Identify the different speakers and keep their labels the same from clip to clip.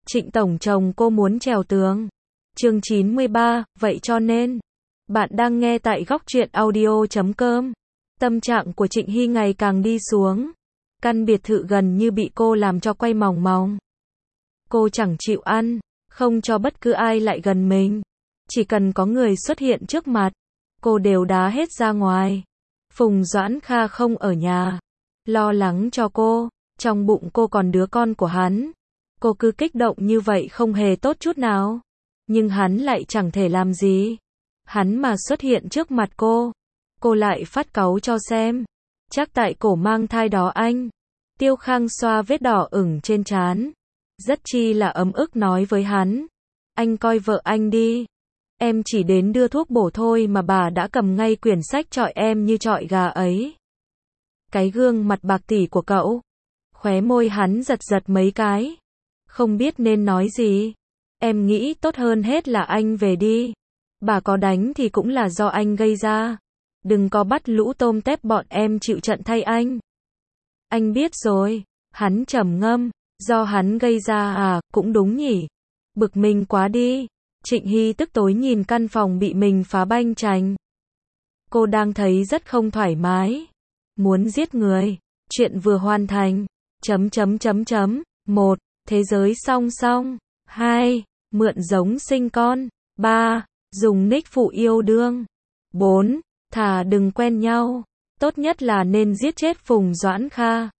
Speaker 1: Trịnh tổng chồng cô muốn trèo tường. Chương 93, vậy cho nên, bạn đang nghe tại góc truyện audio.com. Tâm trạng của Trịnh Hy ngày càng đi xuống. Căn biệt thự gần như bị cô làm cho quay mòng mòng. Cô chẳng chịu ăn, không cho bất cứ ai lại gần mình. Chỉ cần có người xuất hiện trước mặt, cô đều đá hết ra ngoài. Phùng Doãn Kha không ở nhà, lo lắng cho cô, trong bụng cô còn đứa con của hắn. Cô cứ kích động như vậy không hề tốt chút nào. Nhưng hắn lại chẳng thể làm gì. Hắn mà xuất hiện trước mặt cô lại phát cáu cho xem. Chắc tại cổ mang thai đó anh. Tiêu Khang xoa vết đỏ ửng trên trán, rất chi là ấm ức nói với hắn. Anh coi vợ anh đi. Em chỉ đến đưa thuốc bổ thôi mà bà đã cầm ngay quyển sách chọi em như chọi gà ấy. Cái gương mặt bạc tỉ của cậu. Khóe môi hắn giật giật mấy cái. Không biết nên nói gì. Em nghĩ tốt hơn hết là anh về đi. Bà có đánh thì cũng là do anh gây ra. Đừng có bắt lũ tôm tép bọn em chịu trận thay anh. Anh biết rồi. Hắn trầm ngâm. Do hắn gây ra à, cũng đúng nhỉ. Bực mình quá đi. Trịnh Hy tức tối nhìn căn phòng bị mình phá banh chành. Cô đang thấy rất không thoải mái. Muốn giết người. Chuyện vừa hoàn thành. 1. Thế giới song song. 2. Mượn giống sinh con. 3. Dùng nick phụ yêu đương. 4. Thà đừng quen nhau. Tốt nhất là nên giết chết Phùng Doãn Kha.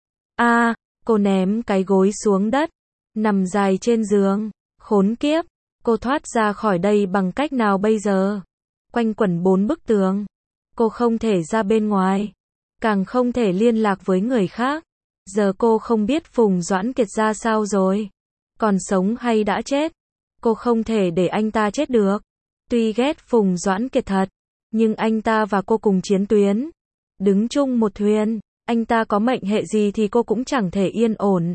Speaker 1: Cô ném cái gối xuống đất. Nằm dài trên giường. Khốn kiếp. Cô thoát ra khỏi đây bằng cách nào bây giờ? Quanh quẩn 4 bức tường. Cô không thể ra bên ngoài. Càng không thể liên lạc với người khác. Giờ cô không biết Phùng Doãn Kiệt ra sao rồi. Còn sống hay đã chết. Cô không thể để anh ta chết được. Tuy ghét Phùng Doãn Kiệt thật, nhưng anh ta và cô cùng chiến tuyến. Đứng chung một thuyền, anh ta có mệnh hệ gì thì cô cũng chẳng thể yên ổn.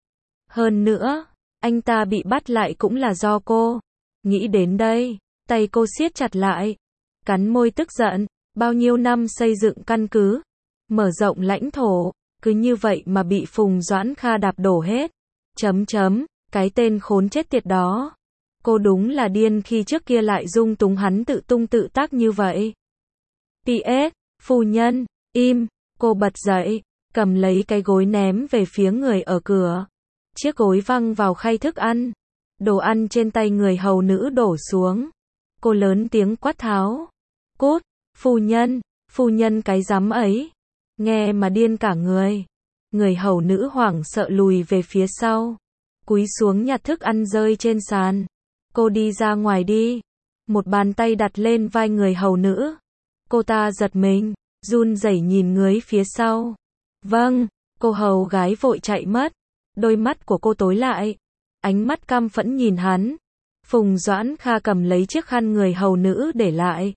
Speaker 1: Hơn nữa, anh ta bị bắt lại cũng là do cô. Nghĩ đến đây, tay cô siết chặt lại. Cắn môi tức giận, bao nhiêu năm xây dựng căn cứ, mở rộng lãnh thổ, cứ như vậy mà bị Phùng Doãn Kha đạp đổ hết. Cái tên khốn chết tiệt đó. Cô đúng là điên khi trước kia lại dung túng hắn tự tung tự tác như vậy. PS, phu nhân, im. Cô bật dậy, cầm lấy cái gối ném về phía người ở cửa. Chiếc gối văng vào khay thức ăn. Đồ ăn trên tay người hầu nữ đổ xuống. Cô lớn tiếng quát tháo. Cút, phu nhân cái rắm ấy. Nghe mà điên cả người. Người hầu nữ hoảng sợ lùi về phía sau. Cúi xuống nhặt thức ăn rơi trên sàn. Cô đi ra ngoài đi. Một bàn tay đặt lên vai người hầu nữ. Cô ta giật mình, run rẩy nhìn người phía sau. Vâng, cô hầu gái vội chạy mất. Đôi mắt của cô tối lại. Ánh mắt căm phẫn nhìn hắn. Phùng Doãn Kha cầm lấy chiếc khăn người hầu nữ để lại.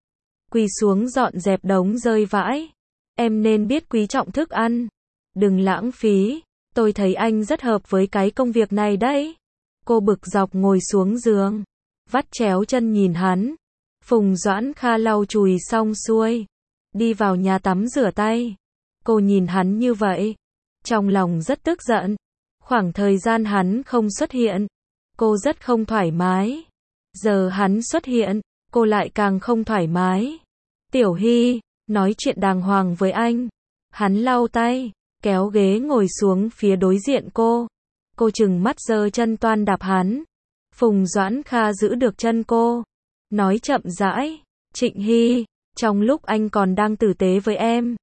Speaker 1: Quỳ xuống dọn dẹp đống rơi vãi. Em nên biết quý trọng thức ăn. Đừng lãng phí. Tôi thấy anh rất hợp với cái công việc này đấy. Cô bực dọc ngồi xuống giường. Vắt chéo chân nhìn hắn. Phùng Doãn Kha lau chùi xong xuôi. Đi vào nhà tắm rửa tay. Cô nhìn hắn như vậy. Trong lòng rất tức giận. Khoảng thời gian hắn không xuất hiện. Cô rất không thoải mái. Giờ hắn xuất hiện. Cô lại càng không thoải mái. Tiểu Hy, nói chuyện đàng hoàng với anh. Hắn lau tay. Kéo ghế ngồi xuống phía đối diện cô. Cô trừng mắt giơ chân toan đạp hắn. Phùng Doãn Kha giữ được chân cô. Nói chậm rãi. Trịnh Hy, trong lúc anh còn đang tử tế với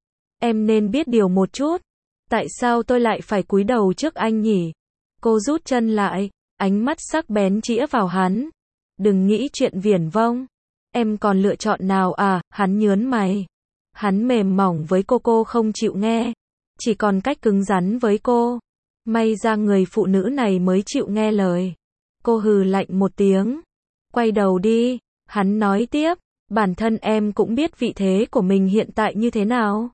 Speaker 1: em nên biết điều một chút. Tại sao tôi lại phải cúi đầu trước anh nhỉ? Cô rút chân lại. Ánh mắt sắc bén chĩa vào hắn. Đừng nghĩ chuyện viển vông. Em còn lựa chọn nào à? Hắn nhớn mày. Hắn mềm mỏng với cô không chịu nghe. Chỉ còn cách cứng rắn với cô. May ra người phụ nữ này mới chịu nghe lời. Cô hừ lạnh một tiếng. Quay đầu đi. Hắn nói tiếp. Bản thân em cũng biết vị thế của mình hiện tại như thế nào.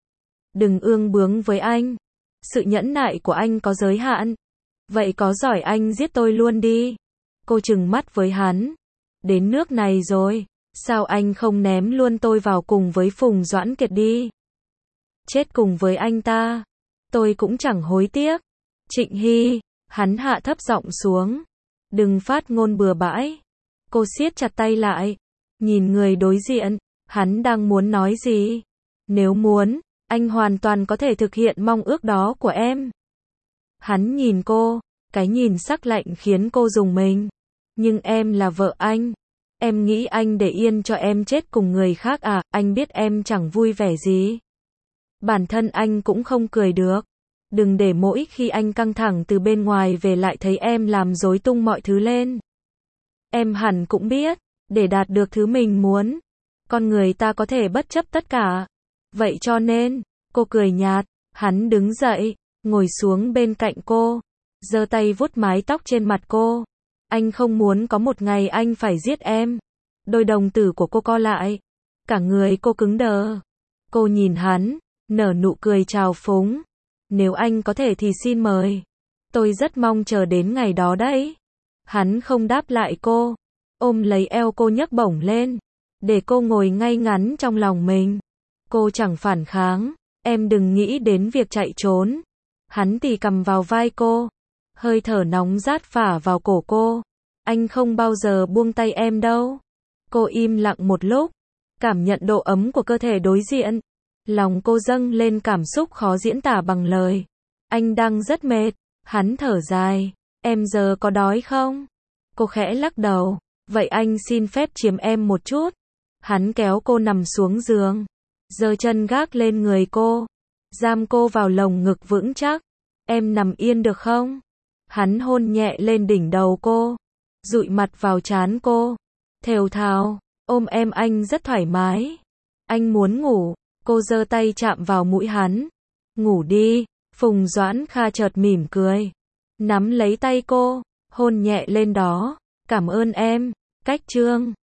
Speaker 1: Đừng ương bướng với anh. Sự nhẫn nại của anh có giới hạn. Vậy có giỏi anh giết tôi luôn đi. Cô trừng mắt với hắn. Đến nước này rồi. Sao anh không ném luôn tôi vào cùng với Phùng Doãn Kiệt đi? Chết cùng với anh ta. Tôi cũng chẳng hối tiếc. Trịnh Hy, hắn hạ thấp giọng xuống. đừng phát ngôn bừa bãi. Cô siết chặt tay lại, nhìn người đối diện, hắn đang muốn nói gì? Nếu muốn, anh hoàn toàn có thể thực hiện mong ước đó của em. Hắn nhìn cô, cái nhìn sắc lạnh khiến cô rùng mình. Nhưng em là vợ anh. Em nghĩ anh để yên cho em chết cùng người khác à? Anh biết em chẳng vui vẻ gì. Bản thân anh cũng không cười được. Đừng để mỗi khi anh căng thẳng từ bên ngoài về lại thấy em làm rối tung mọi thứ lên. Em hẳn cũng biết, để đạt được thứ mình muốn, con người ta có thể bất chấp tất cả. Vậy cho nên, cô cười nhạt, hắn đứng dậy, ngồi xuống bên cạnh cô, giơ tay vuốt mái tóc trên mặt cô. Anh không muốn có một ngày anh phải giết em. Đôi đồng tử của cô co lại, cả người cô cứng đờ. Cô nhìn hắn, nở nụ cười trào phúng. Nếu anh có thể thì xin mời. Tôi rất mong chờ đến ngày đó đấy. Hắn không đáp lại cô, ôm lấy eo cô nhấc bổng lên, để cô ngồi ngay ngắn trong lòng mình. Cô chẳng phản kháng, em đừng nghĩ đến việc chạy trốn. Hắn tì cầm vào vai cô, hơi thở nóng rát phả vào cổ cô. Anh không bao giờ buông tay em đâu. Cô im lặng một lúc, cảm nhận độ ấm của cơ thể đối diện. Lòng cô dâng lên cảm xúc khó diễn tả bằng lời. Anh đang rất mệt. Hắn thở dài. Em giờ có đói không? Cô khẽ lắc đầu. Vậy anh xin phép chiếm em một chút. Hắn kéo cô nằm xuống giường, giơ chân gác lên người cô, giam cô vào lồng ngực vững chắc. Em nằm yên được không? Hắn hôn nhẹ lên đỉnh đầu cô, dụi mặt vào trán cô, thều thào, ôm em anh rất thoải mái. Anh muốn ngủ. Cô giơ tay chạm vào mũi hắn. Ngủ đi. Phùng Doãn Kha chợt mỉm cười, nắm lấy tay cô, hôn nhẹ lên đó. Cảm ơn em. Cách chương